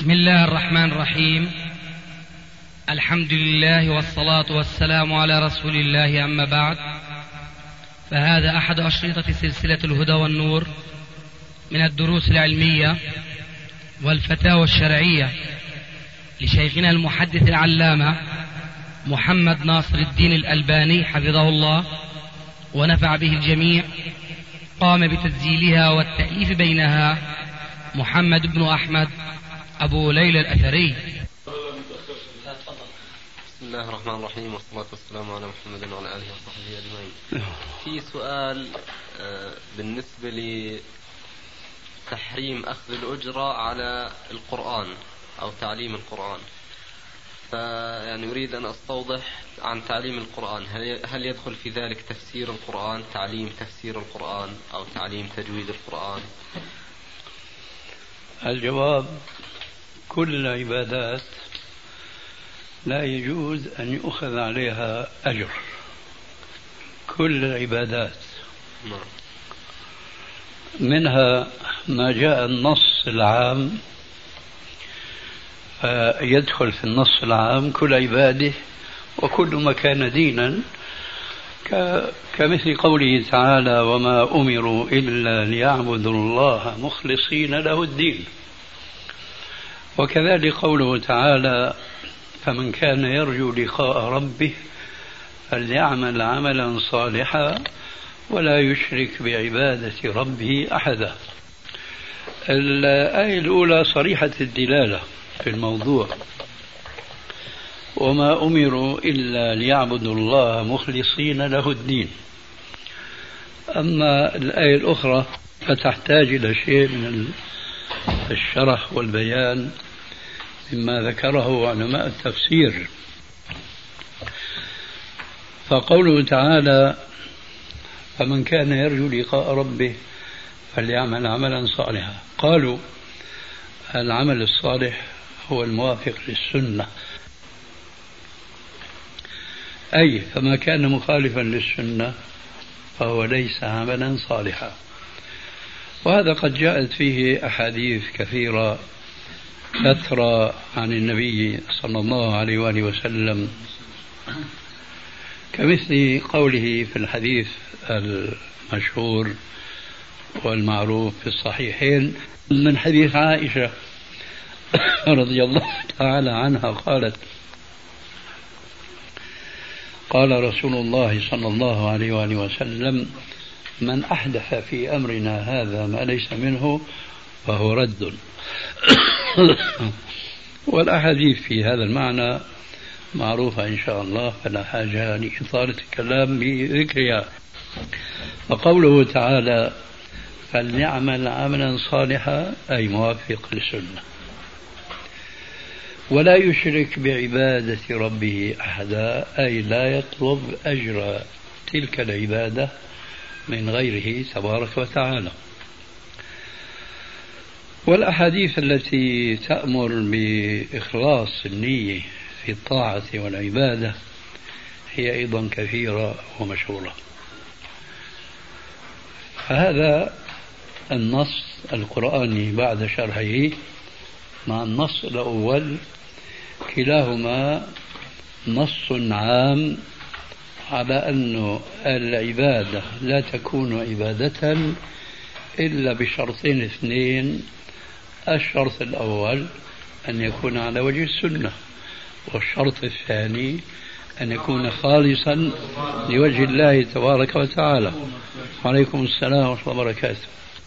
بسم الله الرحمن الرحيم. الحمد لله والصلاة والسلام على رسول الله، أما بعد، فهذا أحد أشرطة سلسلة الهدى والنور من الدروس العلمية والفتاوى الشرعية لشيخنا المحدث العلامة محمد ناصر الدين الألباني حفظه الله ونفع به الجميع. قام بتسجيلها والتأليف بينها محمد بن أحمد أبو ليلى الأثري. بسم الله الرحمن الرحيم، والصلاة والسلام على محمد وعلى آله وصحبه أجمعين. في سؤال بالنسبة لتحريم أخذ الأجرة على القرآن أو تعليم القرآن، فيعني أريد أن أستوضح عن تعليم القرآن. هل يدخل في ذلك تفسير القرآن، تعليم تفسير القرآن، أو تعليم تجويد القرآن؟ الجواب: كل العبادات لا يجوز أن يؤخذ عليها أجر، كل العبادات، منها ما جاء النص العام يدخل في النص العام كل عباده وكل ما كان دينا، كمثل قوله تعالى: وما أمروا إلا ليعبدوا الله مخلصين له الدين. وكذلك قوله تعالى: فمن كان يرجو لقاء ربه فليعمل عملا صالحا ولا يشرك بعبادة ربه أحدا. الآية الأولى صريحة الدلالة في الموضوع، وما أمروا إلا ليعبدوا الله مخلصين له الدين. أما الآية الأخرى فتحتاج إلى شيء من الشرح والبيان مما ذكره علماء التفسير. فقوله تعالى: فمن كان يرجو لقاء ربه فليعمل عملا صالحا، قالوا العمل الصالح هو الموافق للسنة، أي فما كان مخالفا للسنة فهو ليس عملا صالحا. وهذا قد جاءت فيه أحاديث كثيرة تترى عن النبي صلى الله عليه وآله وسلم، كمثل قوله في الحديث المشهور والمعروف في الصحيحين من حديث عائشة رضي الله تعالى عنها قالت: قال رسول الله صلى الله عليه وآله وسلم: من أحدث في أمرنا هذا ما ليس منه فهو رد. والأحاديث في هذا المعنى معروفة إن شاء الله، فلا حاجة لإطالة الكلام بذكرها. وقوله تعالى: فليعمل عملا صالحا، أي موافق للسنة، ولا يشرك بعبادة ربه أحدا، أي لا يطلب أجر تلك العبادة من غيره تبارك وتعالى. والأحاديث التي تأمر بإخلاص النية في الطاعة والعبادة هي أيضا كثيرة ومشهورة. فهذا النص القرآني بعد شرحه مع النص الأول كلاهما نص عام على أن العبادة لا تكون عبادة إلا بشرطين اثنين: الشرط الأول أن يكون على وجه السنة، والشرط الثاني أن يكون خالصا لوجه الله تبارك وتعالى. وعليكم السلام ورحمة الله وبركاته.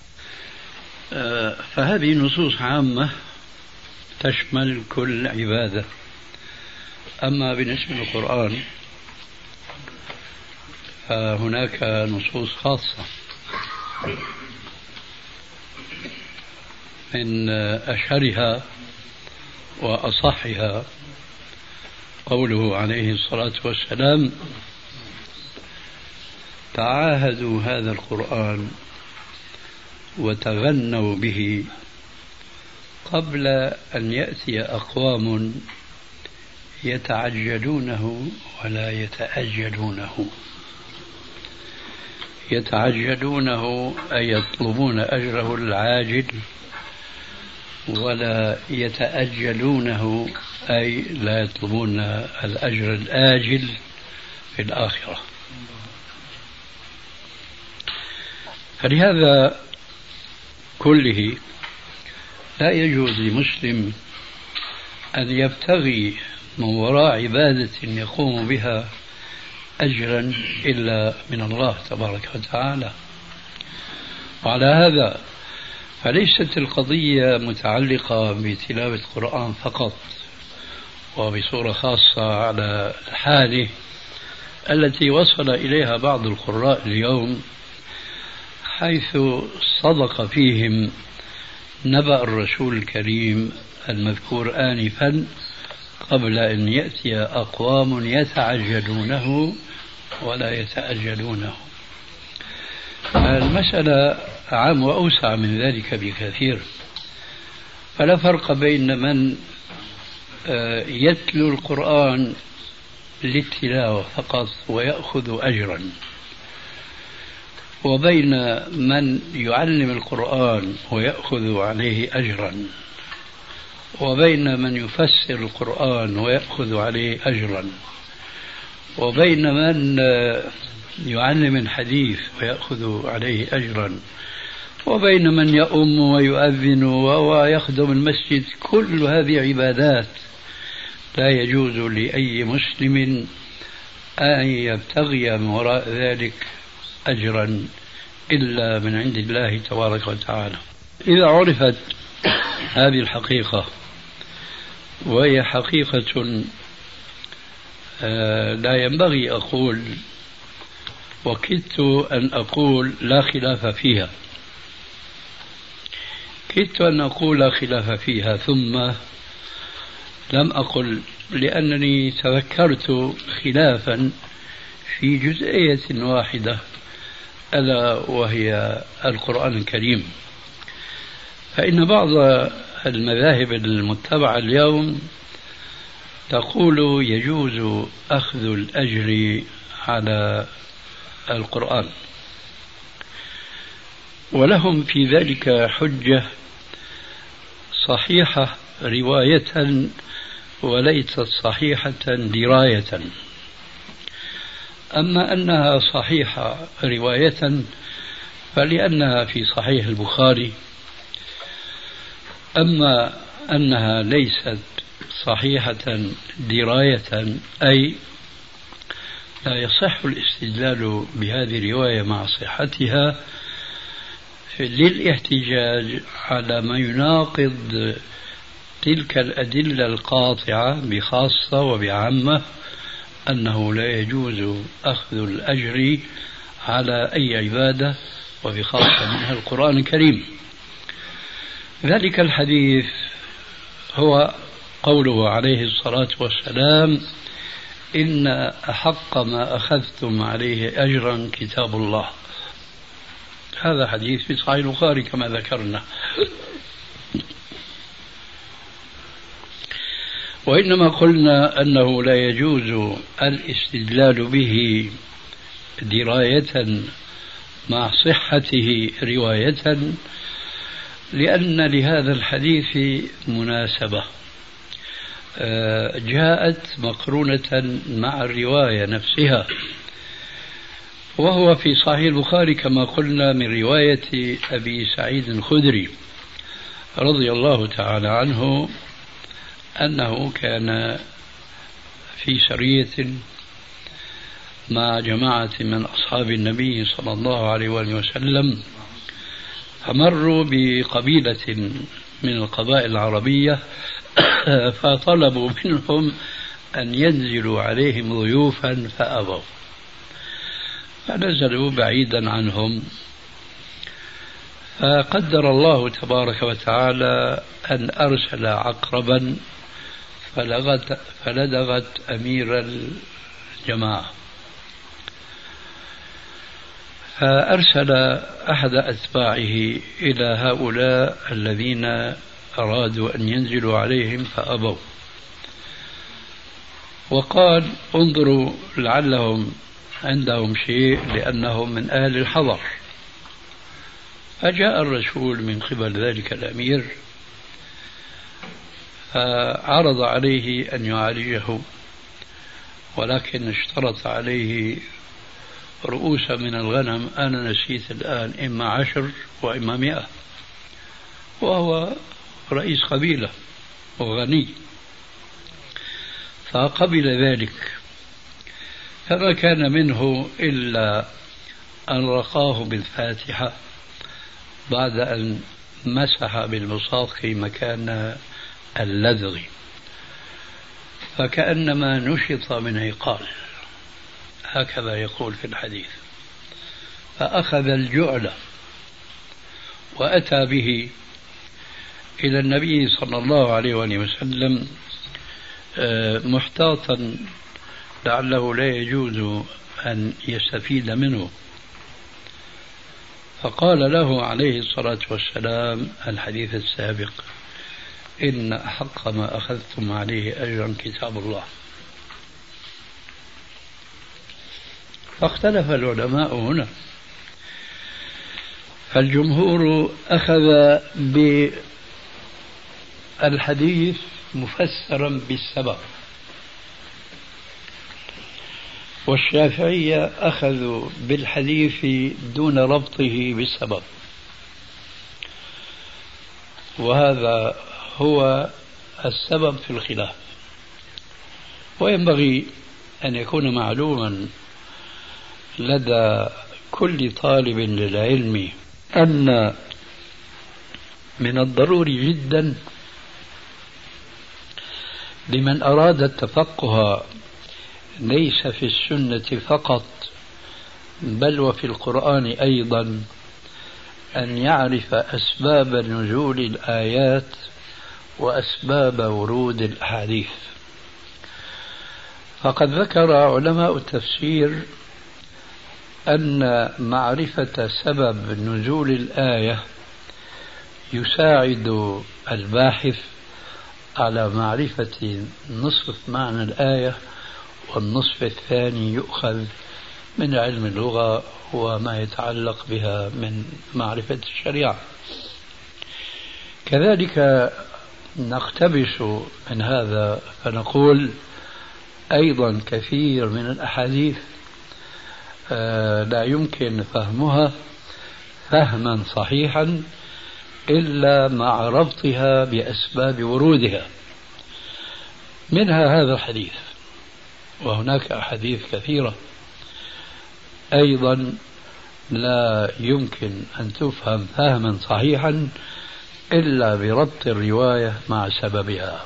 فهذه نصوص عامة تشمل كل عبادة. أما بالنسبة للقرآن فهناك نصوص خاصة، من أشهرها وأصحها قوله عليه الصلاة والسلام: تعاهدوا هذا القرآن وتغنوا به قبل أن يأتي أقوام يتعجلونه ولا يتأجلونه. يتعجلونه أي يطلبون أجره العاجل، ولا يتأجلونه، أي لا يطلبون الأجر الآجل في الآخرة. فلهذا كله لا يجوز لمسلم أن يبتغي من وراء عبادة يقوم بها أجرا إلا من الله تبارك وتعالى. وعلى هذا فليست القضية متعلقة بتلاوة القرآن فقط، وبصورة خاصة على الحالة التي وصل إليها بعض القراء اليوم، حيث صدق فيهم نبأ الرسول الكريم المذكور آنفا قبل أن يأتي أقوام يتعجلونه ولا يتأجلونه. المسألة عام وأوسع من ذلك بكثير. فلا فرق بين من يتلو القرآن للتلاوة فقط ويأخذ أجرا، وبين من يعلم القرآن ويأخذ عليه أجرا، وبين من يفسر القرآن ويأخذ عليه أجرا، وبين من يعلم الحديث ويأخذ عليه أجرا، وبين من يؤم ويؤذن ويخدم المسجد. كل هذه عبادات لا يجوز لأي مسلم أن يبتغي من وراء ذلك أجرا إلا من عند الله تبارك وتعالى. إذا عرفت هذه الحقيقة، وهي حقيقة لا ينبغي أقول، وكدت أن أقول لا خلاف فيها، كدت أن أقول لا خلاف فيها، ثم لم أقل لأنني تذكرت خلافا في جزئية واحدة، ألا وهي القرآن الكريم. فإن بعض المذاهب المتبعة اليوم تقول يجوز أخذ الأجر على القرآن، ولهم في ذلك حجة صحيحة رواية وليست صحيحة دراية. أما أنها صحيحة رواية فلأنها في صحيح البخاري، أما أنها ليست صحيحة دراية أي لا يصح الاستدلال بهذه الرواية مع صحتها للاحتجاج على ما يناقض تلك الأدلة القاطعة بخاصة وبعامة أنه لا يجوز أخذ الأجر على أي عبادة وبخاصة منها القرآن الكريم. ذلك الحديث هو قوله عليه الصلاة والسلام: إن أحق ما أخذتم عليه أجرا كتاب الله. هذا حديث في صحيح البخاري كما ذكرنا. وإنما قلنا أنه لا يجوز الاستدلال به دراية مع صحته رواية، لأن لهذا الحديث مناسبة جاءت مقرونة مع الرواية نفسها، وهو في صحيح البخاري كما قلنا من رواية أبي سعيد الخدري رضي الله تعالى عنه أنه كان في سرية مع جماعة من أصحاب النبي صلى الله عليه وآله وسلم، فمروا بقبيلة من القبائل العربية فطلبوا منهم أن ينزلوا عليهم ضيوفا فأبوا، فنزلوا بعيدا عنهم. فقدر الله تبارك وتعالى أن أرسل عقربا فلدغت أمير الجماعة، فأرسل أحد أتباعه إلى هؤلاء الذين أرادوا أن ينزلوا عليهم فأبوا، وقال: انظروا لعلهم عندهم شيء لأنهم من أهل الحضر. فجاء الرسول من قبل ذلك الأمير فعرض عليه أن يعالجه، ولكن اشترط عليه رؤوسا من الغنم، أنا نسيت الآن، إما 10 وإما 100، وهو رئيس قبيلة وغني، فقبل ذلك. فما كان منه إلا أن رقاه بالفاتحة بعد أن مسح بالمصاق مكان اللدغ، فكأنما نشط من عقال، هكذا يقول في الحديث. فأخذ الجعل وأتى به إلى النبي صلى الله عليه وسلم محتاطا لعله لا يجوز أن يستفيد منه، فقال له عليه الصلاة والسلام الحديث السابق: إن أحق ما أخذتم عليه أجرا كتاب الله. فاختلف العلماء هنا، فالجمهور أخذ بالحديث مفسرا بالسبب، والشافعية أخذوا بالحديث دون ربطه بالسبب، وهذا هو السبب في الخلاف. وينبغي أن يكون معلوما لدى كل طالب للعلم أن من الضروري جدا لمن أراد التفقه ليس في السنة فقط بل وفي القرآن أيضا أن يعرف أسباب نزول الآيات وأسباب ورود الأحاديث. فقد ذكر علماء التفسير أن معرفة سبب نزول الآية يساعد الباحث على معرفة نصف معنى الآية، والنصف الثاني يؤخذ من علم اللغة وما يتعلق بها من معرفة الشريعة. كذلك نقتبس من هذا فنقول أيضا كثير من الأحاديث لا يمكن فهمها فهما صحيحا إلا مع ربطها بأسباب ورودها، منها هذا الحديث، وهناك أحاديث كثيرة أيضا لا يمكن أن تفهم فهما صحيحا إلا بربط الرواية مع سببها.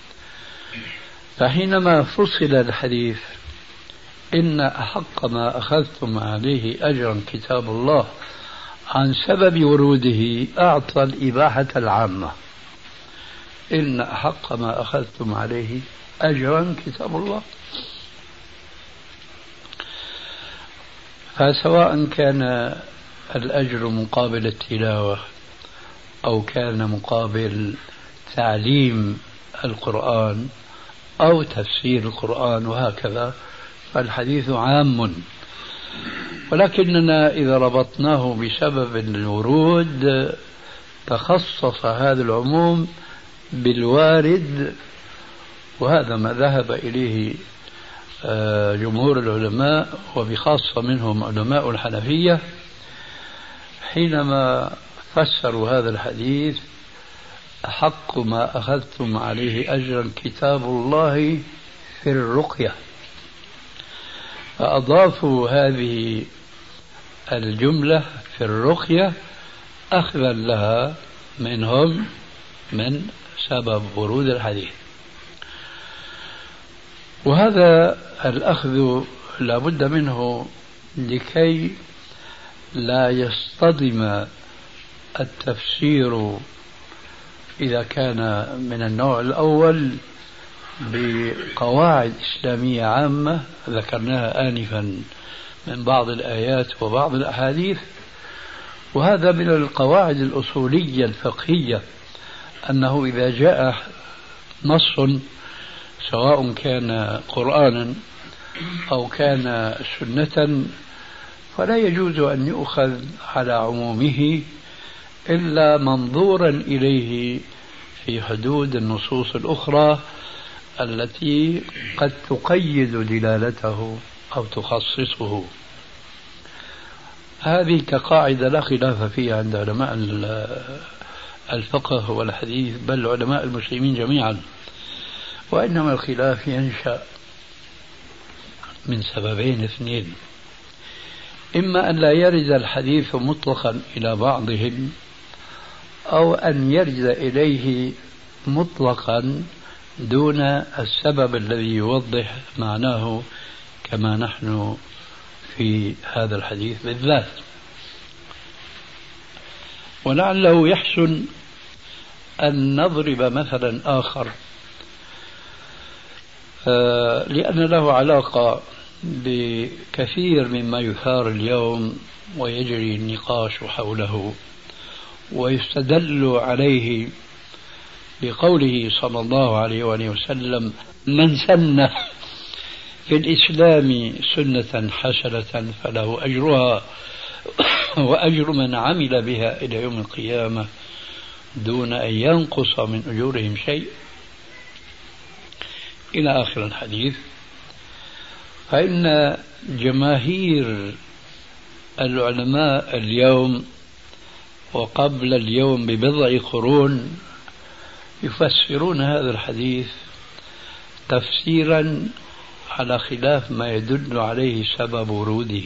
فحينما فصل الحديث إن أحق ما أخذتم عليه أجرا كتاب الله عن سبب وروده أعطى الإباحة العامة، إن أحق ما أخذتم عليه أجرا كتاب الله. فسواء كان الأجر مقابل التلاوة أو كان مقابل تعليم القرآن أو تفسير القرآن وهكذا، فالحديث عام، ولكننا إذا ربطناه بسبب الورود تخصص هذا العموم بالوارد، وهذا ما ذهب إليه جمهور العلماء وبخاصة منهم علماء الحنفية حينما فسروا هذا الحديث: أحق ما أخذتم عليه أجرا كتاب الله في الرقية، فأضافوا هذه الجملة في الرقية أخذا لها منهم من سبب ورود الحديث. وهذا الأخذ لا بد منه لكي لا يصطدم التفسير إذا كان من النوع الأول بقواعد إسلامية عامة ذكرناها آنفا من بعض الآيات وبعض الأحاديث. وهذا من القواعد الأصولية الفقهية، أنه إذا جاء نص سواء كان قرآنا أو كان سنة فلا يجوز أن يؤخذ على عمومه إلا منظورا إليه في حدود النصوص الأخرى التي قد تقيد دلالته أو تخصصه. هذه كقاعدة لا خلاف فيها عند علماء الفقه والحديث بل علماء المسلمين جميعا، وإنما الخلاف ينشأ من سببين اثنين: إما أن لا يرد الحديث مطلقا إلى بعضهم، أو أن يرد إليه مطلقا دون السبب الذي يوضح معناه كما نحن في هذا الحديث بالذات. ولعله يحسن أن نضرب مثلا آخر لأن له علاقة بكثير مما يثار اليوم ويجري النقاش حوله، ويستدل عليه بقوله صلى الله عليه وآله وسلم: من سن في الإسلام سنة حسنة فله أجرها وأجر من عمل بها إلى يوم القيامة دون أن ينقص من أجورهم شيء، إلى آخر الحديث. فإن جماهير العلماء اليوم وقبل اليوم ببضع قرون يفسرون هذا الحديث تفسيرا على خلاف ما يدل عليه سبب وروده،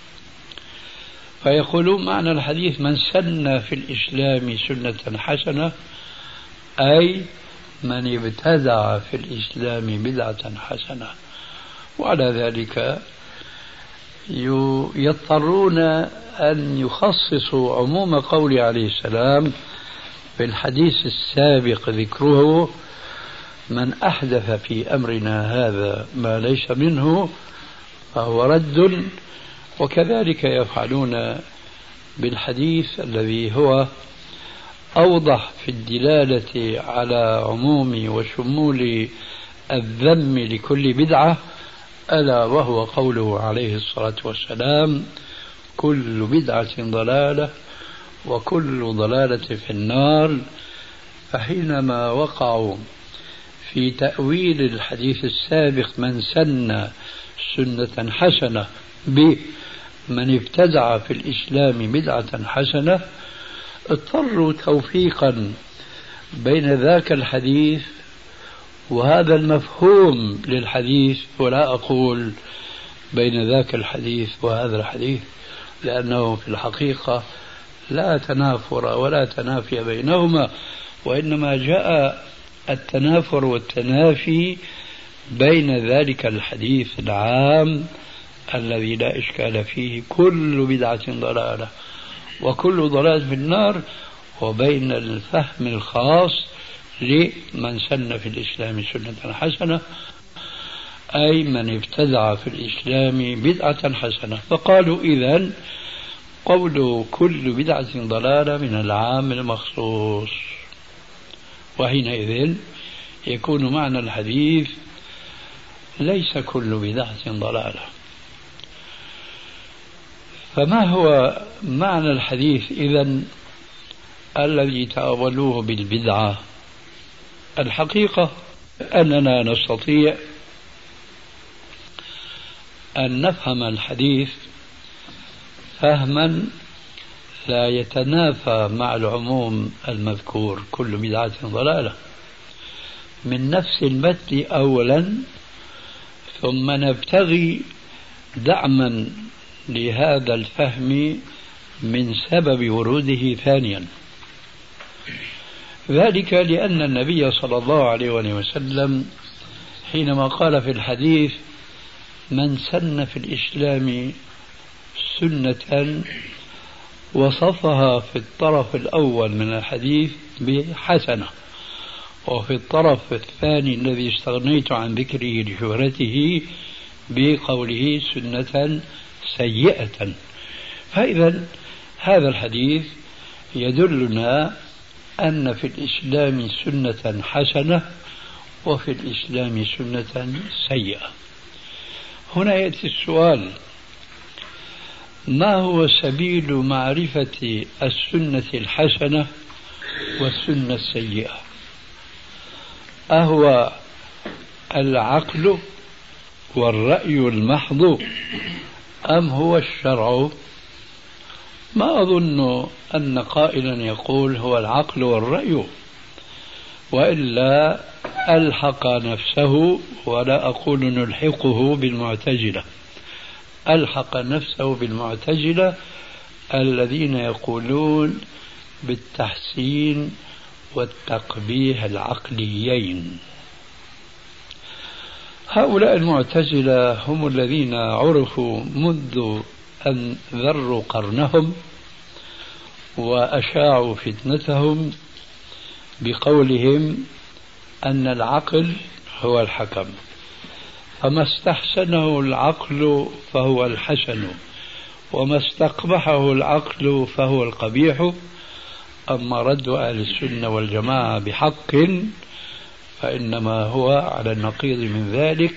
فيقولون معنى الحديث: من سن في الإسلام سنة حسنة، أي من ابتدع في الإسلام بدعة حسنة. وعلى ذلك يضطرون أن يخصصوا عموم قول عليه السلام في الحديث السابق ذكره: من أحدث في أمرنا هذا ما ليس منه فهو رد. وكذلك يفعلون بالحديث الذي هو أوضح في الدلالة على عموم وشمول الذم لكل بدعة، ألا وهو قوله عليه الصلاة والسلام: كل بدعة ضلالة وكل ضلالة في النار. فحينما وقعوا في تأويل الحديث السابق من سن سنة حسنة بمن ابتدع في الإسلام بدعة حسنة، اضطروا توفيقا بين ذاك الحديث وهذا المفهوم للحديث، ولا أقول بين ذاك الحديث وهذا الحديث، لأنه في الحقيقة لا تنافر ولا تنافي بينهما، وإنما جاء التنافر والتنافي بين ذلك الحديث العام الذي لا إشكال فيه: كل بدعة ضلالة وكل ضلالة في النار، وبين الفهم الخاص لمن سن في الإسلام سنة حسنة، أي من ابتدع في الإسلام بدعة حسنة. فقالوا: إذن قول كل بدعة ضلالة من العام المخصوص، وحينئذ يكون معنى الحديث ليس كل بدعة ضلالة. فما هو معنى الحديث إذن الذي تأولوه بالبدعة؟ الحقيقة أننا نستطيع أن نفهم الحديث فهما لا يتنافى مع العموم المذكور: كل بدعة ضلالة، من نفس المتن أولا، ثم نبتغي دعما لهذا الفهم من سبب وروده ثانيا. ذلك لأن النبي صلى الله عليه وسلم حينما قال في الحديث: من سن في الإسلام سنة، وصفها في الطرف الأول من الحديث بحسنة، وفي الطرف الثاني الذي استغنيت عن ذكره لشهرته بقوله سنة سيئة. فإذا هذا الحديث يدلنا أن في الإسلام سنة حسنة وفي الإسلام سنة سيئة. هنا يأتي السؤال: ما هو سبيل معرفة السنة الحسنة والسنة السيئة؟ أهو العقل والرأي المحض أم هو الشرع؟ ما أظن أن قائلا يقول هو العقل والرأي، وإلا ألحق نفسه، ولا أقول نلحقه بالمعتزلة، ألحق نفسه بالمعتزلة الذين يقولون بالتحسين والتقبيح العقليين. هؤلاء المعتزلة هم الذين عرفوا منذ أن ذروا قرنهم وأشاعوا فتنتهم بقولهم أن العقل هو الحكم، فما استحسنه العقل فهو الحسن، وما استقبحه العقل فهو القبيح. أما رد أهل السنة والجماعة بحق فإنما هو على النقيض من ذلك،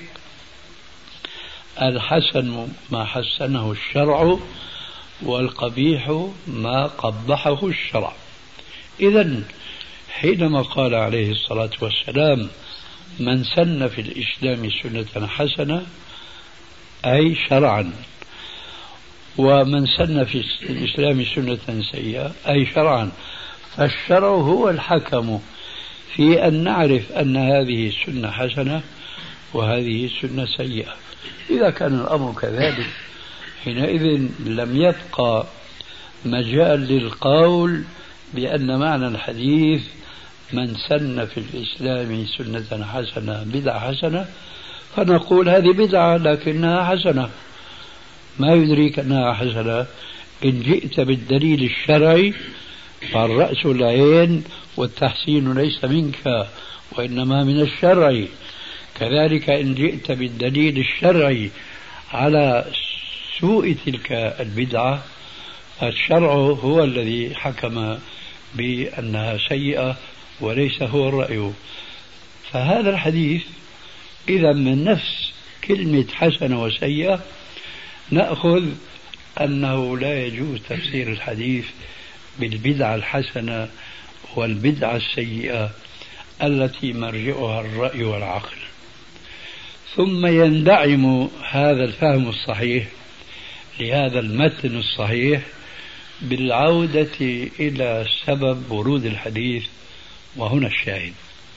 الحسن ما حسنه الشرع، والقبيح ما قبحه الشرع. إذن حينما قال عليه الصلاة والسلام من سن في الإسلام سنة حسنة أي شرعا، ومن سن في الإسلام سنة سيئة أي شرعا، فالشرع هو الحكم في أن نعرف أن هذه السنة حسنة وهذه السنة سيئة. إذا كان الأمر كذلك حينئذ لم يبقى مجال للقول بأن معنى الحديث من سن في الإسلام سنة حسنة بدعة حسنة، فنقول هذه بدعة لكنها حسنة. ما يدريك أنها حسنة؟ إن جئت بالدليل الشرعي فالرأس العين والتحسين ليس منك وإنما من الشرع. كذلك إن جئت بالدليل الشرعي على سوء تلك البدعة فالشرع هو الذي حكم بأنها سيئة وليس هو الرأي. فهذا الحديث إذا من نفس كلمة حسنة وسيئة نأخذ أنه لا يجوز تفسير الحديث بالبدعة الحسنة والبدعة السيئة التي مرجعها الرأي والعقل. ثم يندعم هذا الفهم الصحيح لهذا المتن الصحيح بالعودة إلى سبب ورود الحديث، وهنا الشاهد.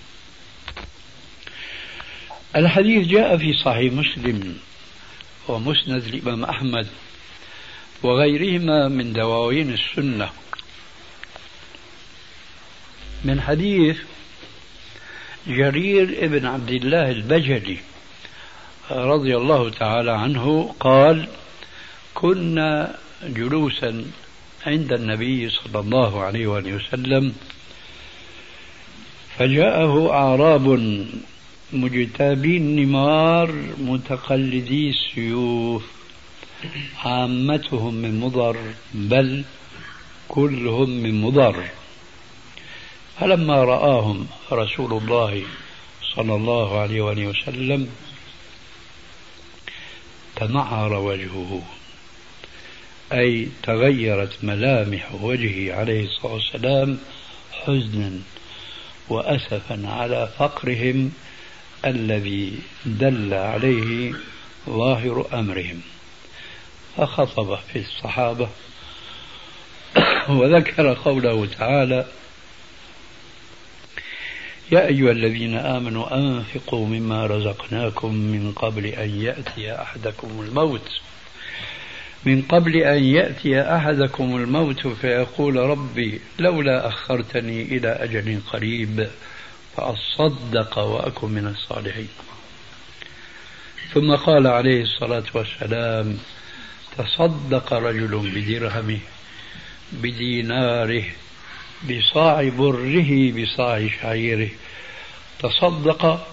الحديث جاء في صحيح مسلم ومسند الإمام أحمد وغيرهما من دواوين السنة من حديث جرير ابن عبد الله البجلي رضي الله تعالى عنه قال كنا جلوسا عند النبي صلى الله عليه وآله وسلم فجاءه أعراب مجتابي النمار متقلدي السيوف عامتهم من مضر بل كلهم من مضر. فلما رآهم رسول الله صلى الله عليه وآله وسلم تمعر وجهه، أي تغيرت ملامح وجهه عليه الصلاة والسلام حزنا وأسفا على فقرهم الذي دل عليه ظاهر أمرهم. فخطب في الصحابة وذكر قوله تعالى يا أيها الذين آمنوا أنفقوا مما رزقناكم من قبل أن يأتي أحدكم الموت فيقول ربي لولا أخرتني إلى أجل قريب فأصدق وأكن من الصالحين. ثم قال عليه الصلاة والسلام تصدق رجل بدرهمه بديناره بصاع بره بصاع شعيره. تصدق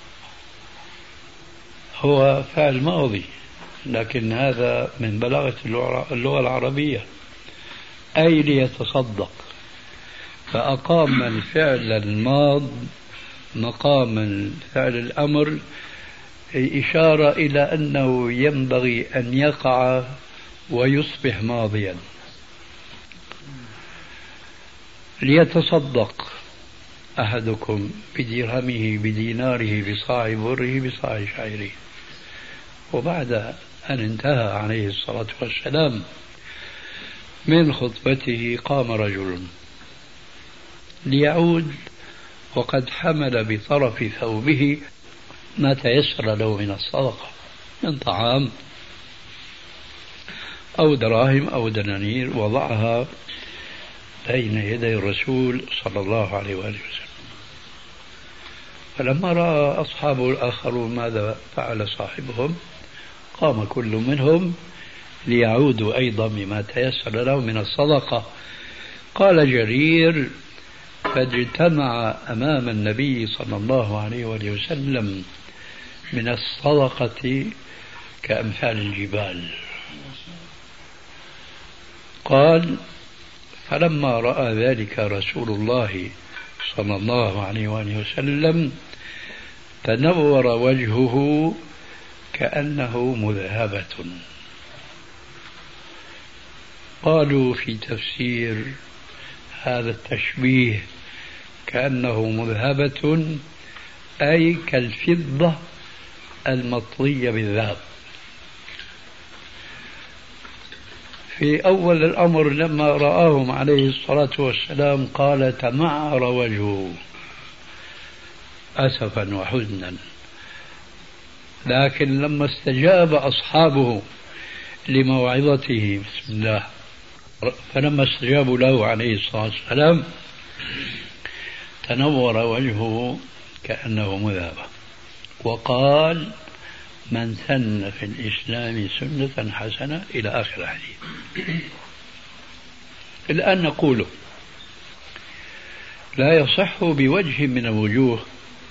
هو فعل ماضي، لكن هذا من بلاغة اللغة العربية، أي ليتصدق، فأقام الفعل الماض مقام الفعل الأمر، إشارة إلى أنه ينبغي أن يقع ويصبح ماضيا. ليتصدق أحدكم بدرهمه بديناره بصاع بره بصاع شعيره. وبعد أن انتهى عليه الصلاة والسلام من خطبته قام رجل ليعود وقد حمل بطرف ثوبه ما تيسر له من الصدقة من طعام أو دراهم أو دنانير، وضعها بين يدي الرسول صلى الله عليه وآله وسلم. فلما رأى أصحابه الآخرون ماذا فعل صاحبهم قام كل منهم ليعودوا أيضا بما تيسر له من الصدقة. قال جرير: فاجتمع أمام النبي صلى الله عليه وآله وسلم من الصدقة كأمثال الجبال. قال: فلما رأى ذلك رسول الله صلى الله عليه وآله وسلم تنور وجهه كأنه مذهبة. قالوا في تفسير هذا التشبيه كأنه مذهبة أي كالفضة المطلية بالذهب. في أول الأمر لما رآهم عليه الصلاة والسلام قال: تمعر وجهه أسفا وحزنا. لكن لما استجاب أصحابه لموعظته بسم الله، فلما استجابوا له عليه الصلاة والسلام تنور وجهه كأنه مذهبة. وقال: من سن في الإسلام سنة حسنة إلى آخر الحديث. الآن نقول لا يصح بوجه من الوجوه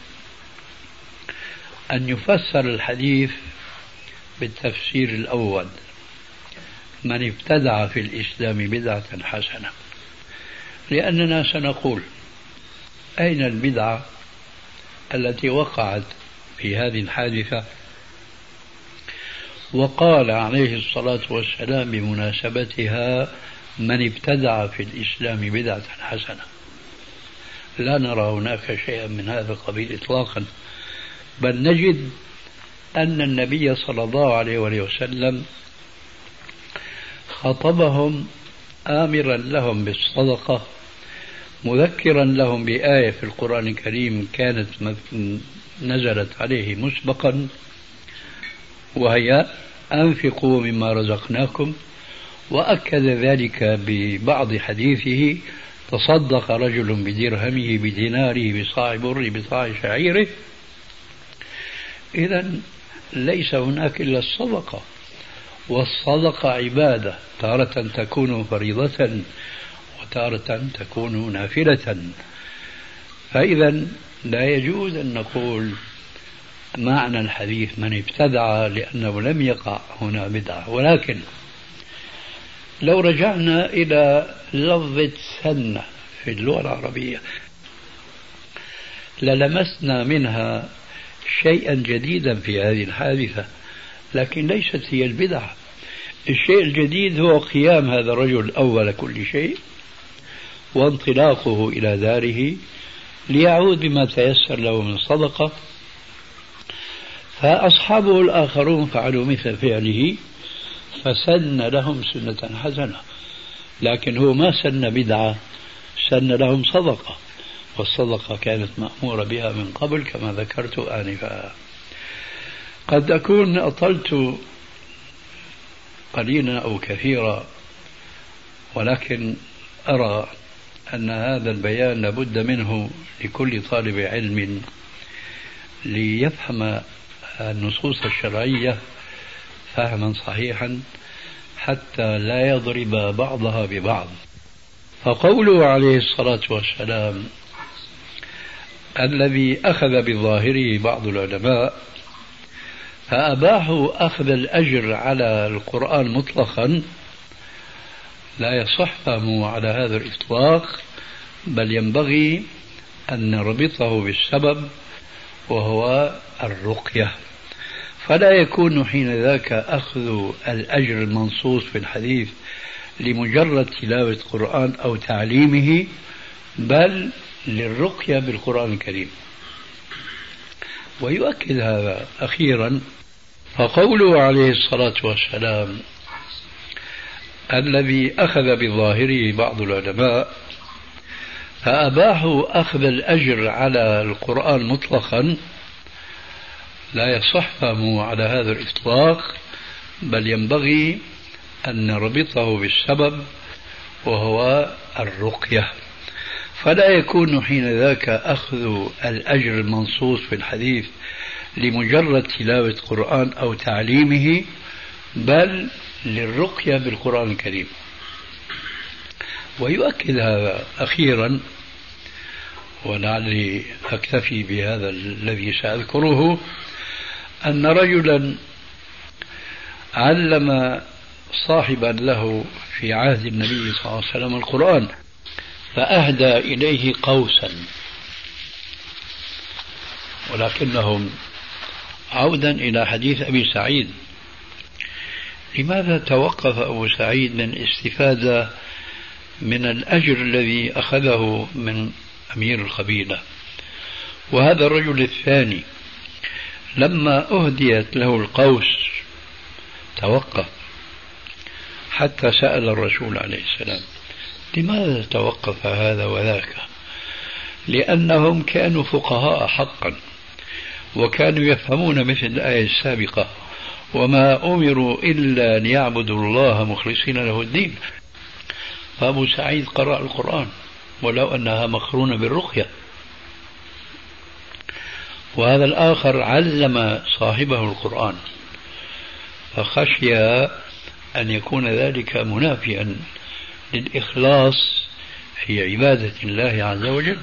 أن يفسر الحديث بالتفسير الأول: من ابتدع في الإسلام بدعة حسنة، لأننا سنقول أين البدعة التي وقعت في هذه الحادثة؟ وقال عليه الصلاة والسلام بمناسبتها: من ابتدع في الإسلام بدعة حسنة. لا نرى هناك شيئا من هذا القبيل إطلاقا، بل نجد أن النبي صلى الله عليه وسلم خطبهم آمرا لهم بالصدقة، مذكرا لهم بآية في القرآن الكريم كانت نزلت عليه مسبقا، وهي: أنفقوا مما رزقناكم. وأكد ذلك ببعض حديثه: تصدق رجل بدرهمه بديناره بصاع بر بصاع شعيره. إذن ليس هناك إلا الصدقة، والصدقة عبادة، تارة تكون فريضة وتارة تكون نافلة. فإذا لا يجوز أن نقول معنى الحديث من ابتدع، لأنه لم يقع هنا بدعة. ولكن لو رجعنا إلى لفظة سنة في اللغة العربية للمسنا منها شيئا جديدا في هذه الحادثة، لكن ليست هي البدعة. الشيء الجديد هو قيام هذا الرجل أول كل شيء وانطلاقه إلى داره ليعود بما تيسر له من صدقة. فأصحابه الآخرون فعلوا مثل فعله فسن لهم سنة حسنة، لكن هو ما سن بدعة، سن لهم صدقة، والصدقة كانت مأمورة بها من قبل كما ذكرت آنفا. قد أكون أطلت قليلا أو كثيرا، ولكن أرى أن هذا البيان لابد منه لكل طالب علم ليفهم النصوص الشرعية فهما صحيحا حتى لا يضرب بعضها ببعض. فقوله عليه الصلاة والسلام الذي أخذ بظاهره بعض العلماء فأباحوا أخذ الأجر على القرآن مطلقا، لا يصح فهمه على هذا الإطلاق، بل ينبغي أن نربطه بالسبب وهو الرقية، فلا يكون حين ذاك أخذ الأجر المنصوص في الحديث لمجرد تلاوة القرآن أو تعليمه، بل للرقية بالقرآن الكريم. ويؤكد هذا أخيرا فقوله عليه الصلاة والسلام الذي أخذ بظاهره بعض العلماء فأباحوا أخذ الأجر على القرآن مطلقا، لا يصح فهمه على هذا الإطلاق، بل ينبغي أن نربطه بالسبب وهو الرقية، فلا يكون حين ذاك أخذ الأجر المنصوص في الحديث لمجرد تلاوة القرآن أو تعليمه، بل للرقية بالقرآن الكريم. ويؤكد هذا أخيرا، ولعلي أكتفي بهذا الذي سأذكره، أن رجلا علم صاحبا له في عهد النبي صلى الله عليه وسلم القرآن فأهدى إليه قوسا، ولكنهم عودا إلى حديث أبي سعيد، لماذا توقف أبو سعيد من الاستفادة من الأجر الذي أخذه من أمير القبيلة؟ وهذا الرجل الثاني لما أهديت له القوس توقف حتى سأل الرسول عليه السلام لماذا توقف هذا وذاك؟ لأنهم كانوا فقهاء حقا وكانوا يفهمون مثل الآية السابقة وما أمروا إلا أن يعبدوا الله مخلصين له الدين. فأبو سعيد قرأ القرآن ولو أنها مقرونة بالرقية، وهذا الآخر علم صاحبه القرآن، فخشي أن يكون ذلك منافيا للإخلاص في عبادة الله عز وجل.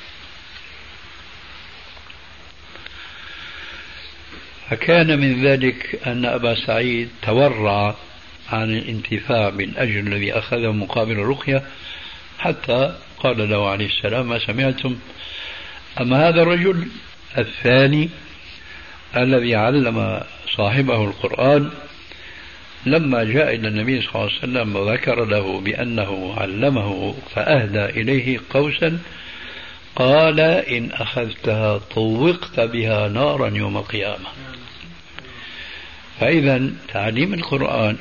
فكان من ذلك أن أبا سعيد تورع عن الانتفاع بالأجر الذي أخذه مقابل الرقية، حتى قال له عليه السلام ما سمعتم؟ أما هذا الرجل الثاني الذي علم صاحبه القرآن لما جاء إلى النبي صلى الله عليه وسلم وذكر له بأنه علمه فأهدى إليه قوسا، قال إن أخذتها طوقت بها نارا يوم القيامة. فإذا تعليم القرآن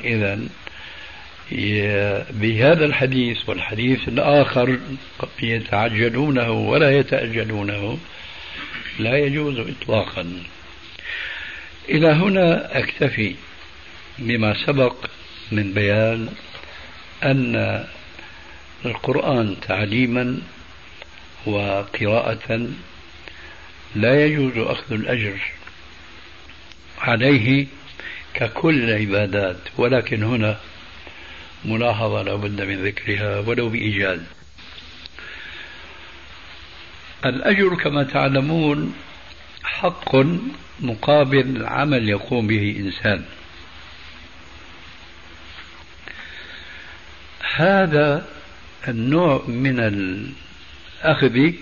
بهذا الحديث والحديث الآخر يتعجلونه ولا يتأجلونه لا يجوز إطلاقا. إلى هنا أكتفي بما سبق من بيان أن القرآن تعليما وقراءة لا يجوز أخذ الأجر عليه ككل العبادات، ولكن هنا ملاحظة لا بد من ذكرها ولو بإيجاز. الأجر كما تعلمون حق مقابل عمل يقوم به إنسان. هذا النوع من الأخذ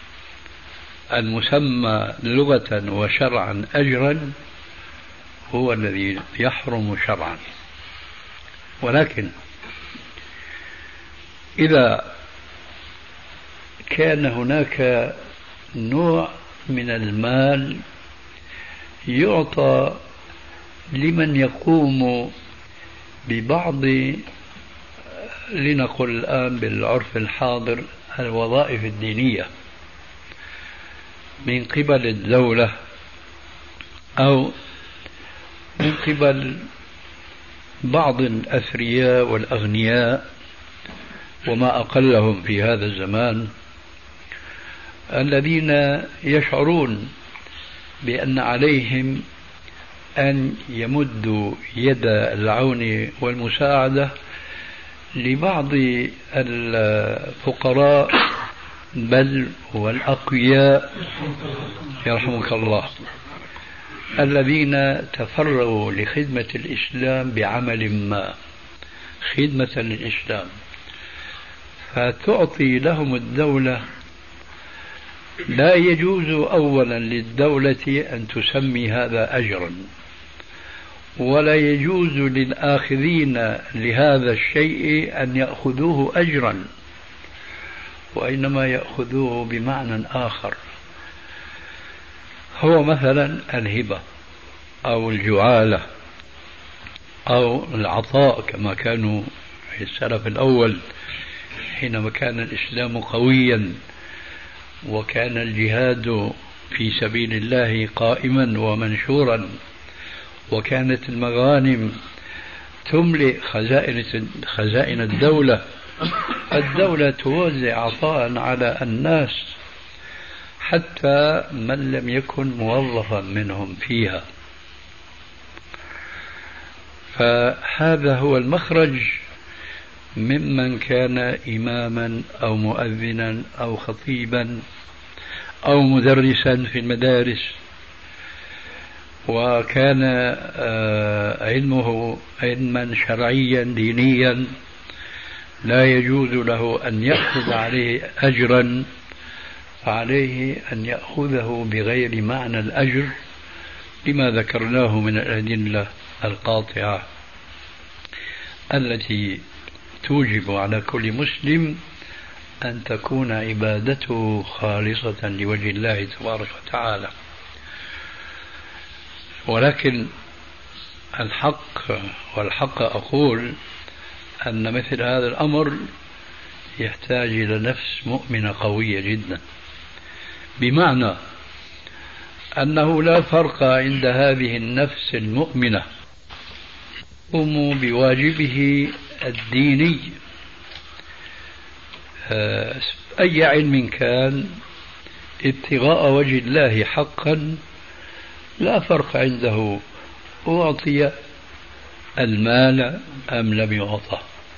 المسمى لغة وشرعا أجرا هو الذي يحرم شرعا، ولكن إذا كان هناك نوع من المال يعطى لمن يقوم ببعض، لنقل الآن بالعرف الحاضر، الوظائف الدينية من قبل الدولة أو من قبل بعض الأثرياء والأغنياء وما أقلهم في هذا الزمان، الذين يشعرون بأن عليهم أن يمدوا يد العون والمساعدة لبعض الفقراء بل والأقوياء يرحمك الله الذين تفرغوا لخدمة الإسلام بعمل ما، خدمة للإسلام، فتعطي لهم الدولة. لا يجوز أولا للدولة أن تسمي هذا أجرا، ولا يجوز للآخذين لهذا الشيء أن يأخذوه أجرا، وإنما يأخذوه بمعنى آخر، هو مثلا الهبة أو الجعالة أو العطاء كما كانوا السلف الأول حينما كان الإسلام قويا وكان الجهاد في سبيل الله قائما ومنشورا، وكانت المغانم تملئ خزائن الدولة توزع عطاء على الناس حتى من لم يكن موظفا منهم فيها. فهذا هو المخرج ممن كان إماما أو مؤذنا أو خطيبا أو مدرسا في المدارس، وكان علمه علما شرعيا دينيا لا يجوز له أن يأخذ عليه أجرا، فعليه أن يأخذه بغير معنى الأجر لما ذكرناه من الأدلة القاطعة التي توجب على كل مسلم أن تكون عبادته خالصة لوجه الله تبارك وتعالى. ولكن الحق أقول أن مثل هذا الأمر يحتاج إلى نفس مؤمنة قوية جدا، بمعنى أنه لا فرق عند هذه النفس المؤمنة يقوم بواجبه الديني أي علم كان ابتغاء وجه الله حقا، لا فرق عنده أعطي المال أم لم يعطى،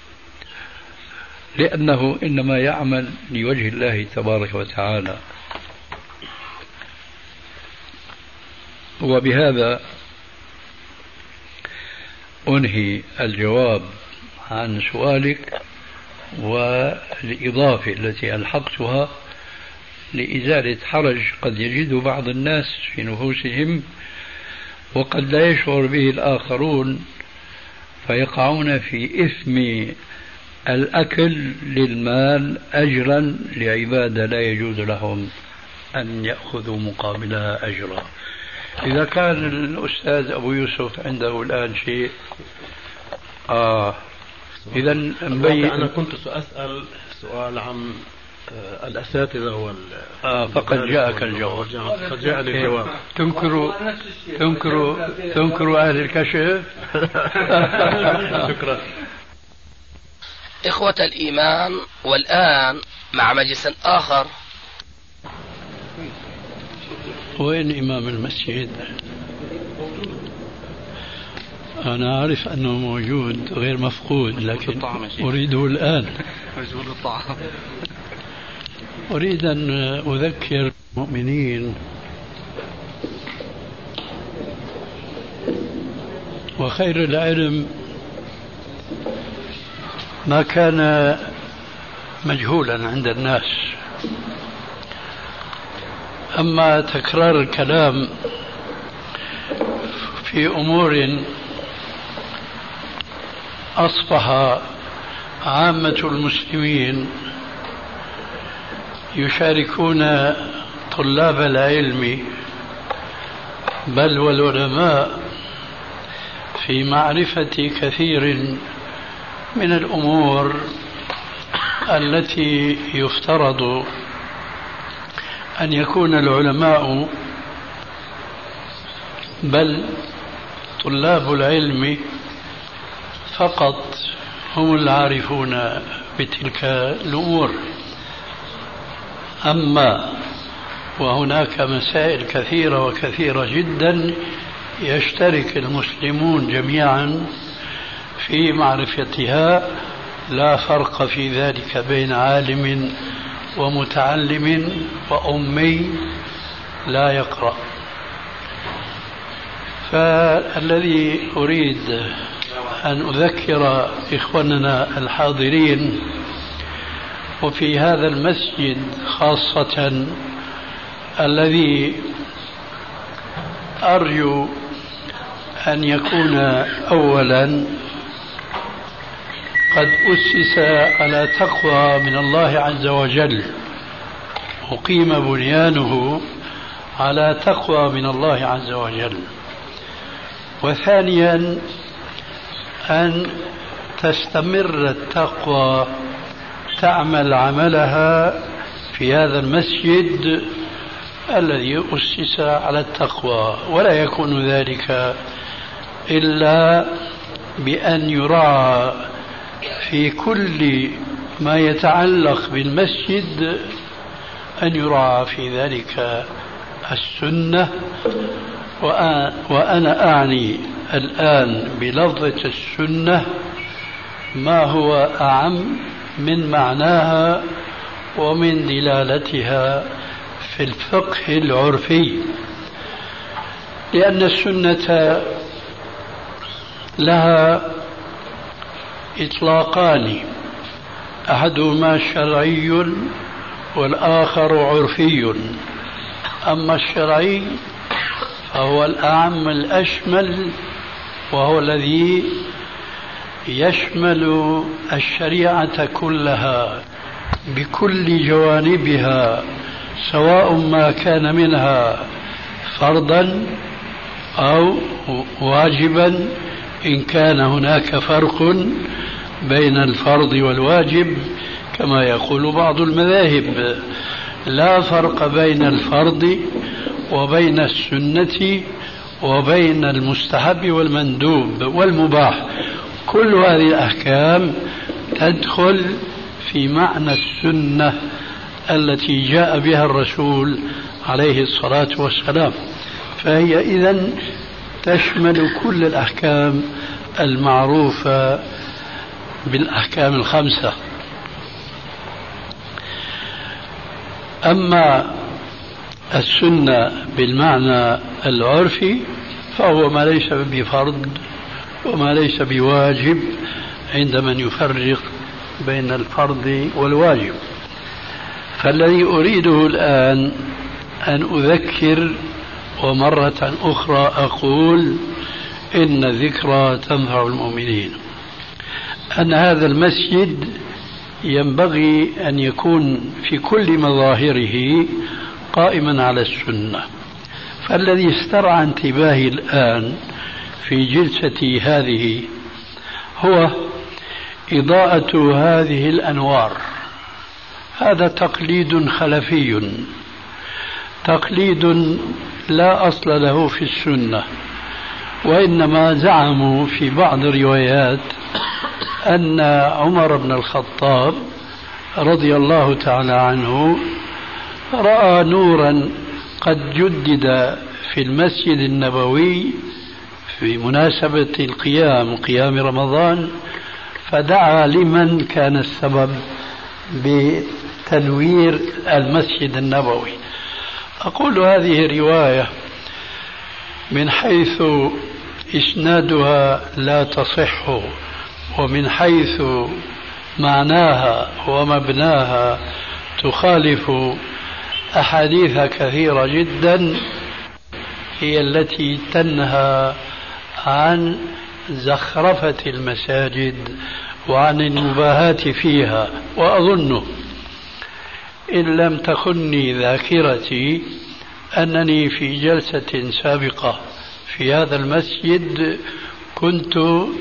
لأنه إنما يعمل لوجه الله تبارك وتعالى. وبهذا أنهي الجواب عن سؤالك والإضافة التي ألحقتها لإزالة حرج قد يجد بعض الناس في نفوسهم وقد لا يشعر به الآخرون، فيقعون في إثم الأكل للمال أجرا لعبادة لا يجوز لهم أن يأخذوا مقابلها أجرا. إذا كان الأستاذ أبو يوسف عنده الآن شيء إذا أنا كنت سأسأل سؤال عن الأساتذة فقد جاءك الجواب. قد جاء الجواب. تنكر أهل الكشف. شكرا. إخوة الإيمان، والآن مع مجلس آخر. وين إمام المسجد؟ أنا أعرف أنه موجود غير مفقود، لكن أريده الآن. أريد أن أذكر المؤمنين وخير العلم ما كان مجهولا عند الناس، أما تكرار الكلام في أمور أصبح عامة المسلمين يشاركون طلاب العلم بل والعلماء في معرفة كثير من الأمور التي يفترض أن يكون العلماء بل طلاب العلم فقط هم العارفون بتلك الأمور. أما وهناك مسائل كثيرة وكثيرة جدا يشترك المسلمون جميعا في معرفتها، لا فرق في ذلك بين عالم ومتعلم وأمي لا يقرأ. فالذي أريد أن أذكر إخواننا الحاضرين وفي هذا المسجد خاصة الذي أرجو أن يكون أولا قد أسس على تقوى من الله عز وجل، أقيم بنيانه على تقوى من الله عز وجل. وثانيا أن تستمر التقوى تعمل عملها في هذا المسجد الذي أسس على التقوى، ولا يكون ذلك إلا بأن يراعى في كل ما يتعلق بالمسجد أن يراعى في ذلك السنة. وأنا أعني الآن بلفظة السنة ما هو أعم من معناها ومن دلالتها في الفقه العرفي، لأن السنة لها إطلاقان، أحدهما شرعي والآخر عرفي. أما الشرعي فهو الأعم الأشمل، وهو الذي يشمل الشريعة كلها بكل جوانبها، سواء ما كان منها فرضا أو واجبا، إن كان هناك فرق بين الفرض والواجب كما يقول بعض المذاهب. لا فرق بين الفرض وبين السنة وبين المستحب والمندوب والمباح. كل هذه الأحكام تدخل في معنى السنة التي جاء بها الرسول عليه الصلاة والسلام، فهي إذن تشمل كل الأحكام المعروفة بالأحكام الخمسة. أما السنة بالمعنى العرفي فهو ما ليس بفرض وما ليس بواجب عند من يفرق بين الفرض والواجب. فالذي أريده الآن أن أذكر، ومرة أخرى أقول إن الذكرى تنفع المؤمنين، أن هذا المسجد ينبغي أن يكون في كل مظاهره قائما على السنة. فالذي استرعى انتباهي الآن في جلستي هذه هو إضاءة هذه الأنوار. هذا تقليد خلفي، تقليد لا أصل له في السنة، وإنما زعموا في بعض الروايات أن عمر بن الخطاب رضي الله تعالى عنه رأى نورا قد جدد في المسجد النبوي في مناسبة قيام رمضان، فدعا لمن كان السبب بتنوير المسجد النبوي. أقول هذه رواية من حيث إسنادها لا تصح، ومن حيث معناها ومبناها تخالف أحاديث كثيرة جدا هي التي تنهى عن زخرفة المساجد وعن المباهاة فيها. وأظن إن لم تخني ذاكرتي أنني في جلسة سابقة في هذا المسجد كنت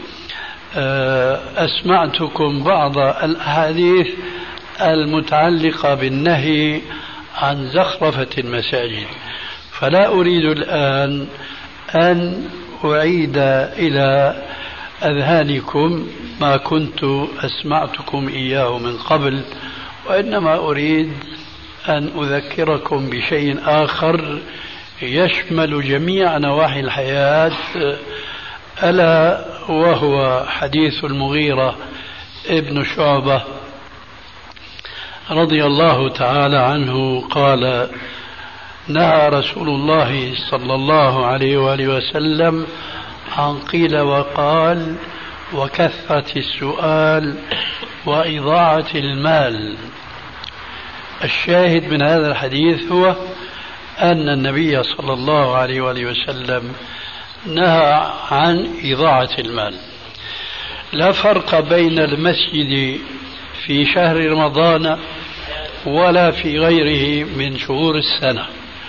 أسمعتكم بعض الأحاديث المتعلقة بالنهي عن زخرفة المساجد، فلا أريد الآن أن أعيد إلى أذهانكم ما كنت أسمعتكم إياه من قبل، وإنما أريد أن أذكركم بشيء آخر يشمل جميع نواحي الحياة، ألا وهو حديث المغيرة ابن شعبة رضي الله تعالى عنه قال: نهى رسول الله صلى الله عليه وآله وسلم عن قيل وقال وكثرة السؤال وإضاعة المال. الشاهد من هذا الحديث هو أن النبي صلى الله عليه وآله وسلم نهى عن إضاعة المال. لا فرق بين المسجد في شهر رمضان ولا في غيره من شهور السنة،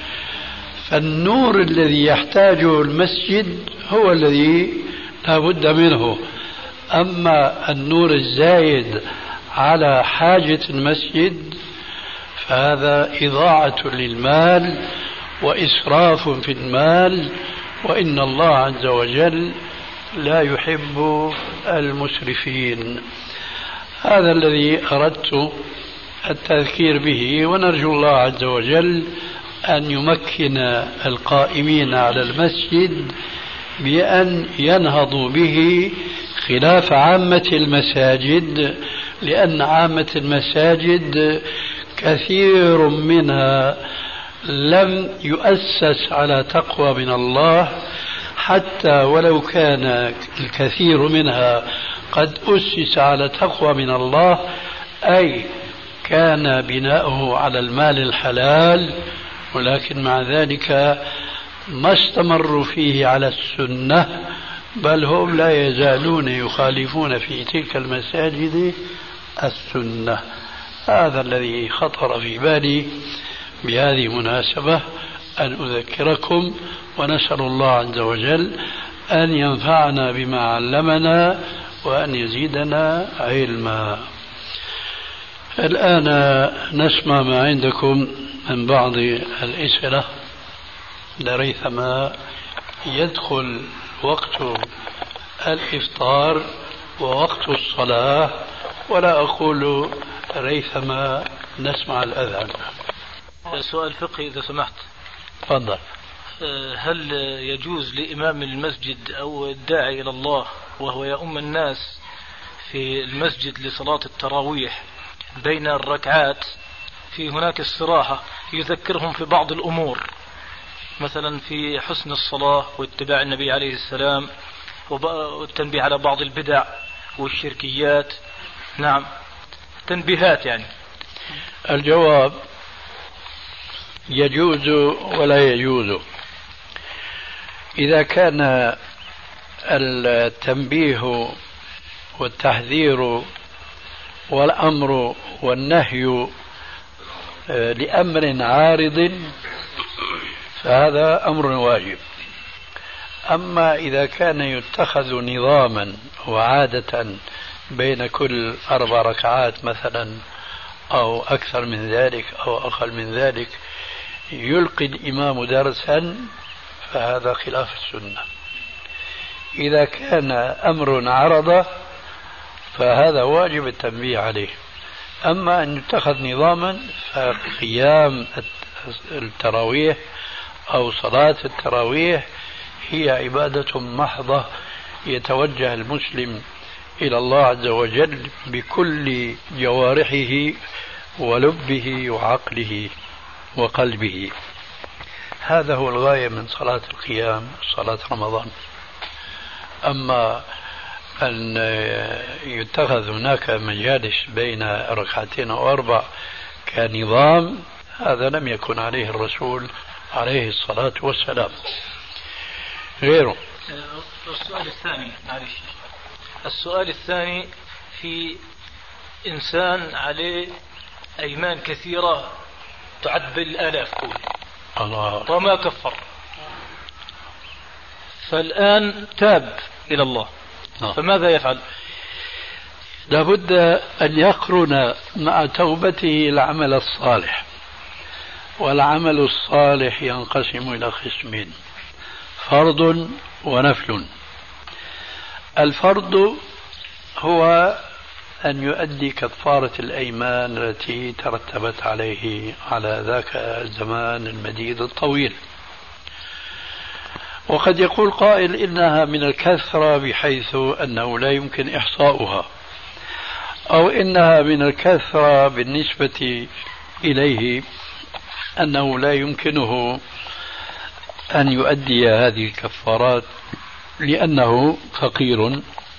فالنور الذي يحتاجه المسجد هو الذي لا بد منه. أما النور الزايد على حاجة المسجد فهذا إضاعة للمال وإسراف في المال، وإن الله عز وجل لا يحب المسرفين. هذا الذي أردت التذكير به، ونرجو الله عز وجل أن يمكن القائمين على المسجد بأن ينهضوا به خلاف عامة المساجد، لأن عامة المساجد كثير منها لم يؤسس على تقوى من الله، حتى ولو كان الكثير منها قد أسس على تقوى من الله، أي كان بناؤه على المال الحلال، ولكن مع ذلك ما استمروا فيه على السنة، بل هم لا يزالون يخالفون في تلك المساجد السنة. هذا الذي خطر في بالي بهذه المناسبة أن أذكركم، ونسأل الله عز وجل أن ينفعنا بما علمنا وأن يزيدنا علما. الآن نسمع ما عندكم من بعض الأسئلة لريثما يدخل وقت الإفطار ووقت الصلاة، ولا أقول ريثما نسمع الأذان. سؤال فقهي إذا سمحت. تفضل. هل يجوز لإمام المسجد أو الداعي إلى الله وهو يؤم الناس في المسجد لصلاة التراويح بين الركعات في هناك استراحة يذكرهم في بعض الأمور، مثلا في حسن الصلاة واتباع النبي عليه السلام والتنبيه على بعض البدع والشركيات؟ نعم، تنبيهات يعني. الجواب يجوز ولا يجوز. إذا كان التنبيه والتحذير والأمر والنهي لأمر عارض فهذا أمر واجب. أما إذا كان يتخذ نظاما وعادة بين كل 4 ركعات مثلا أو أكثر من ذلك أو أقل من ذلك يلقي الإمام درسا فهذا خلاف السنة. إذا كان أمر عرض فهذا واجب التنبيه عليه. أما أن يتخذ نظاما فقيام التراويح أو صلاة التراويح هي عبادة محضة يتوجه المسلم إلى الله عز وجل بكل جوارحه ولبه وعقله وقلبه. هذا هو الغاية من صلاة القيام، صلاة رمضان. أما أن يتخذ هناك مجالس بين 2 أو 4 كنظام، هذا لم يكن عليه الرسول عليه الصلاة والسلام. غيره. السؤال الثاني، معلش، السؤال الثاني في إنسان عليه أيمان كثيرة تعد بالآلاف الله وما كفر، فالآن تاب إلى الله، فماذا يفعل؟ لابد أن يقرن مع توبته العمل الصالح، والعمل الصالح ينقسم إلى قسمين: فرض ونفل. الفرض هو أن يؤدي كفارة الأيمان التي ترتبت عليه على ذاك الزمان المديد الطويل. وقد يقول قائل إنها من الكثرة بحيث أنه لا يمكن إحصاؤها، أو إنها من الكثرة بالنسبة إليه أنه لا يمكنه أن يؤدي هذه الكفارات لأنه فقير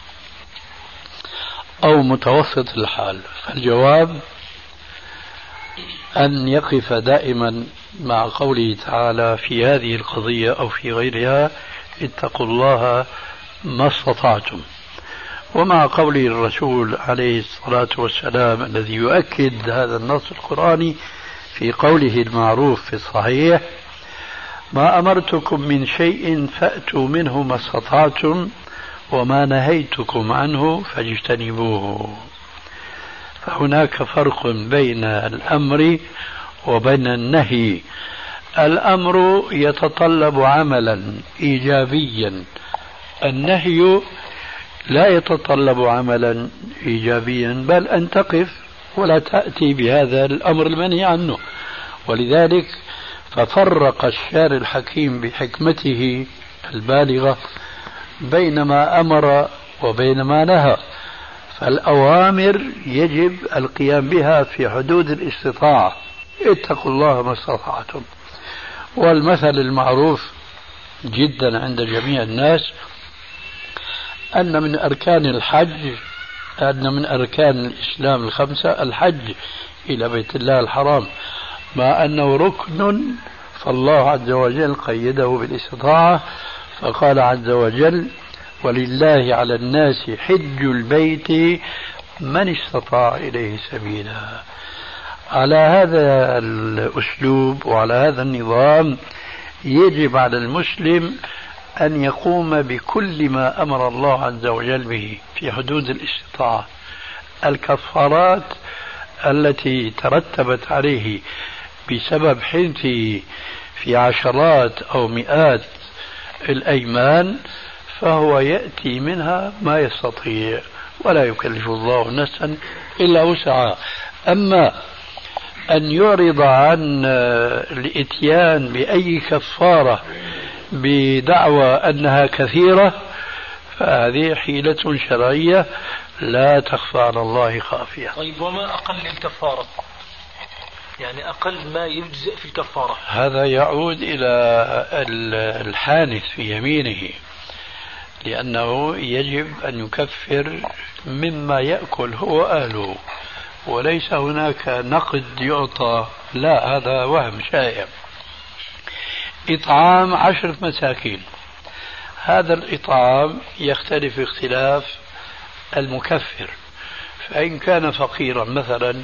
أو متوسط الحال. فالجواب أن يقف دائما مع قوله تعالى في هذه القضية أو في غيرها: اتقوا الله ما استطعتم. ومع قول الرسول عليه الصلاة والسلام الذي يؤكد هذا النص القرآني في قوله المعروف في الصحيح: ما أمرتكم من شيء فأتوا منه ما استطعتم وما نهيتكم عنه فاجتنبوه. فهناك فرق بين الأمر وبين النهي. الأمر يتطلب عملا إيجابيا، النهي لا يتطلب عملا إيجابيا، بل أن تقف ولا تأتي بهذا الأمر المنهي عنه. ولذلك ففرق الشارع الحكيم بحكمته البالغة بين ما أمر وبين ما نهى. فالأوامر يجب القيام بها في حدود الاستطاعة، اتقوا الله ما استطعتم. والمثل المعروف جدا عند جميع الناس أن من أركان الإسلام الخمسة الحج إلى بيت الله الحرام، مع أنه ركن فالله عز وجل قيده بالاستطاعة، فقال عز وجل: ولله على الناس حج البيت من استطاع إليه سبيلا. على هذا الأسلوب وعلى هذا النظام يجب على المسلم أن يقوم بكل ما أمر الله عز وجل به في حدود الاستطاعة. الكفارات التي ترتبت عليه بسبب حنثه في عشرات أو مئات الأيمان فهو يأتي منها ما يستطيع، ولا يكلف الله نفسا إلا وسعها. أما أن يعرض عن الإتيان بأي كفارة بدعوى أنها كثيرة فهذه حيلة شرعية لا تخفى على الله خافية. طيب، وما أقل الكفارة؟ يعني أقل ما يجزئ في الكفارة. هذا يعود إلى الحانث في يمينه، لأنه يجب أن يكفر مما يأكل هو أهله، وليس هناك نقد يعطى، لا، هذا وهم شائع. إطعام 10 مساكين، هذا الإطعام يختلف اختلاف المكفر. فإن كان فقيرا مثلا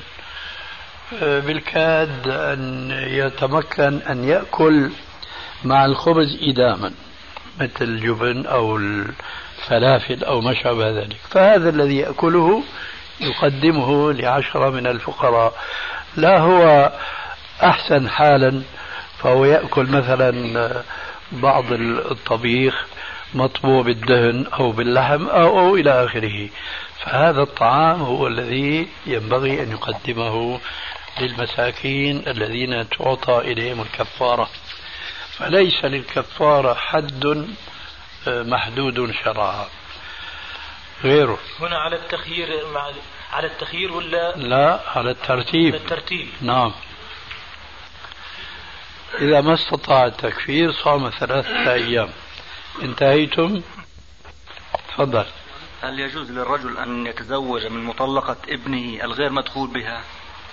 بالكاد أن يتمكن أن يأكل مع الخبز إداما مثل الجبن أو الفلافل أو ما شابه ذلك، فهذا الذي يأكله يقدمه ل10 من الفقراء. لا هو أحسن حالا فهو يأكل مثلا بعض الطبيخ مطبوع بالدهن أو باللحم أو إلى آخره، فهذا الطعام هو الذي ينبغي أن يقدمه للمساكين الذين تعطى إليهم الكفارة. فليس للكفارة حد محدود شرعا غيره. هنا على التخيير، على التخيير ولا لا، على الترتيب. الترتيب، نعم. إذا ما استطاع التكفير صام 3 أيام. انتهيتم؟ تفضل. هل يجوز للرجل أن يتزوج من مطلقة ابنه الغير مدخول بها؟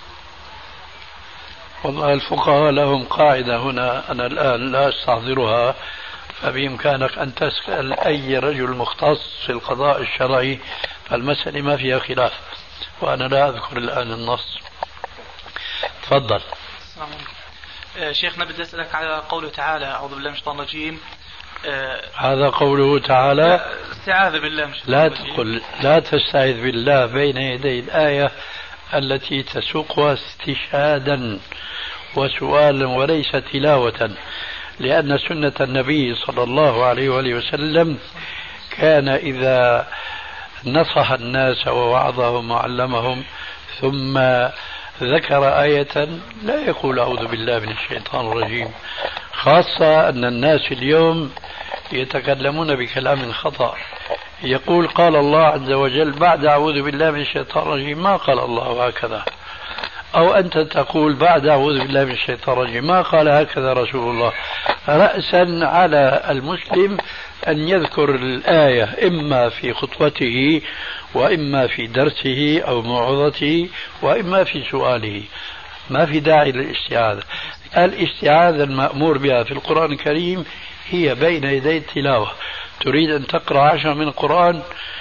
والله الفقهاء لهم قاعدة هنا أنا الآن لا أستحضرها، فبإمكانك أن تسأل أي رجل مختص في القضاء الشرعي، فالمسألة ما فيها خلاف، وأنا لا أذكر الآن النص. تفضل. شيخنا بدي أسألك على قوله تعالى: أعوذ بالله من الشيطان الرجيم. هذا قوله تعالى. استعاذ بالله من الشيطان لا الرجيم. تقل، لا تستعيذ بالله بين يدي الآية التي تسوقها استشهادا وسؤالا وليس تلاوة، لأن سنة النبي صلى الله عليه وآله وسلم كان إذا نصح الناس ووعظهم وعلمهم ثم ذكر آية لا يقول أعوذ بالله من الشيطان الرجيم، خاصة أن الناس اليوم يتكلمون بكلام خطأ. يقول قال الله عز وجل بعد أعوذ بالله من الشيطان الرجيم، ما قال الله هكذا. أو أنت تقول بعد أعوذ بالله من الشيطان الرجيم، ما قال هكذا رسول الله. رأسا على المسلم أن يذكر الآية إما في خطبته وإما في درسه أو موعظته وإما في سؤاله، ما في داعي للاستعاذة. الاستعاذة المأمور بها في القرآن الكريم هي بين يدي التلاوة. تريد أن تقرأ 10 من القرآن،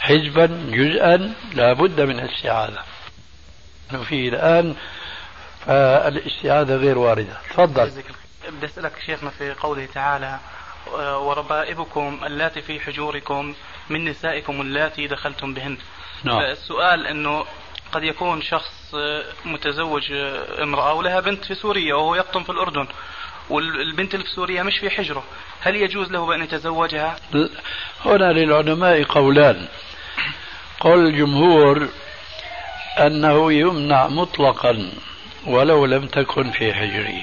حزبا جزءا لا بد من الاستعاذة فيه الآن، فالاستعاذة غير واردة. تفضل. بدي أسألك شيخنا في قوله تعالى وربائبكم اللاتي في حجوركم من نسائكم اللاتي دخلتم بهن. نعم. السؤال أنه قد يكون شخص متزوج امرأة ولها بنت في سوريا وهو يقطن في الأردن، والبنت اللي في سوريا مش في حجره، هل يجوز له بأن يتزوجها؟ هنا للعلماء قولان. قول الجمهور أنه يمنع مطلقا ولو لم تكن في حجره،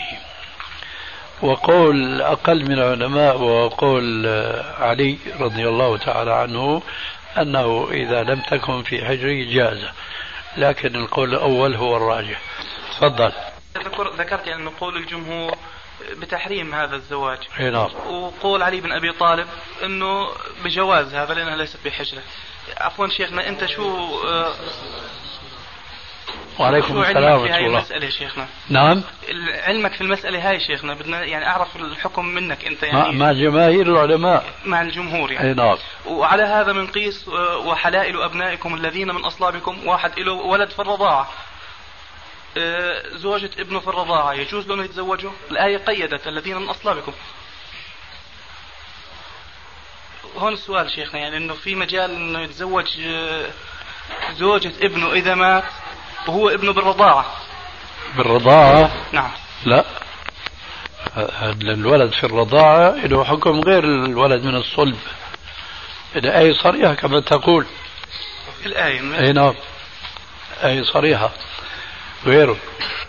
وقول أقل من العلماء وقول علي رضي الله تعالى عنه أنه إذا لم تكن في حجره جاز، لكن القول الأول هو الراجح. تفضل. ذكرت أن قول الجمهور بتحريم هذا الزواج، نعم. وقول علي بن أبي طالب أنه بجواز هذا لأنها ليست بحجرة. عفوا شيخنا، أنت شو وعليكم السلام ورحمة الله. المسألة شيخنا. نعم. علمك في المسألة هاي شيخنا، بدنا يعني أعرف الحكم منك أنت يعني مع جماهير العلماء، مع الجمهور يعني. نعم. وعلى هذا من قيس وحلائل أبنائكم الذين من أصلابكم، واحد له ولد في الرضاعة، زوجة ابنه في الرضاعة، يجوز له أن يتزوجه؟ الآية قيدت الذين من أصلابكم. هون السؤال شيخنا، يعني أنه في مجال أنه يتزوج زوجة ابنه إذا مات وهو ابنه بالرضاعة. بالرضاعة؟ نعم. لا، الولد في الرضاعة له حكم غير الولد من الصلب. الآية صريحة كما تقول. الآية أي نعم، آية صريحة غيره.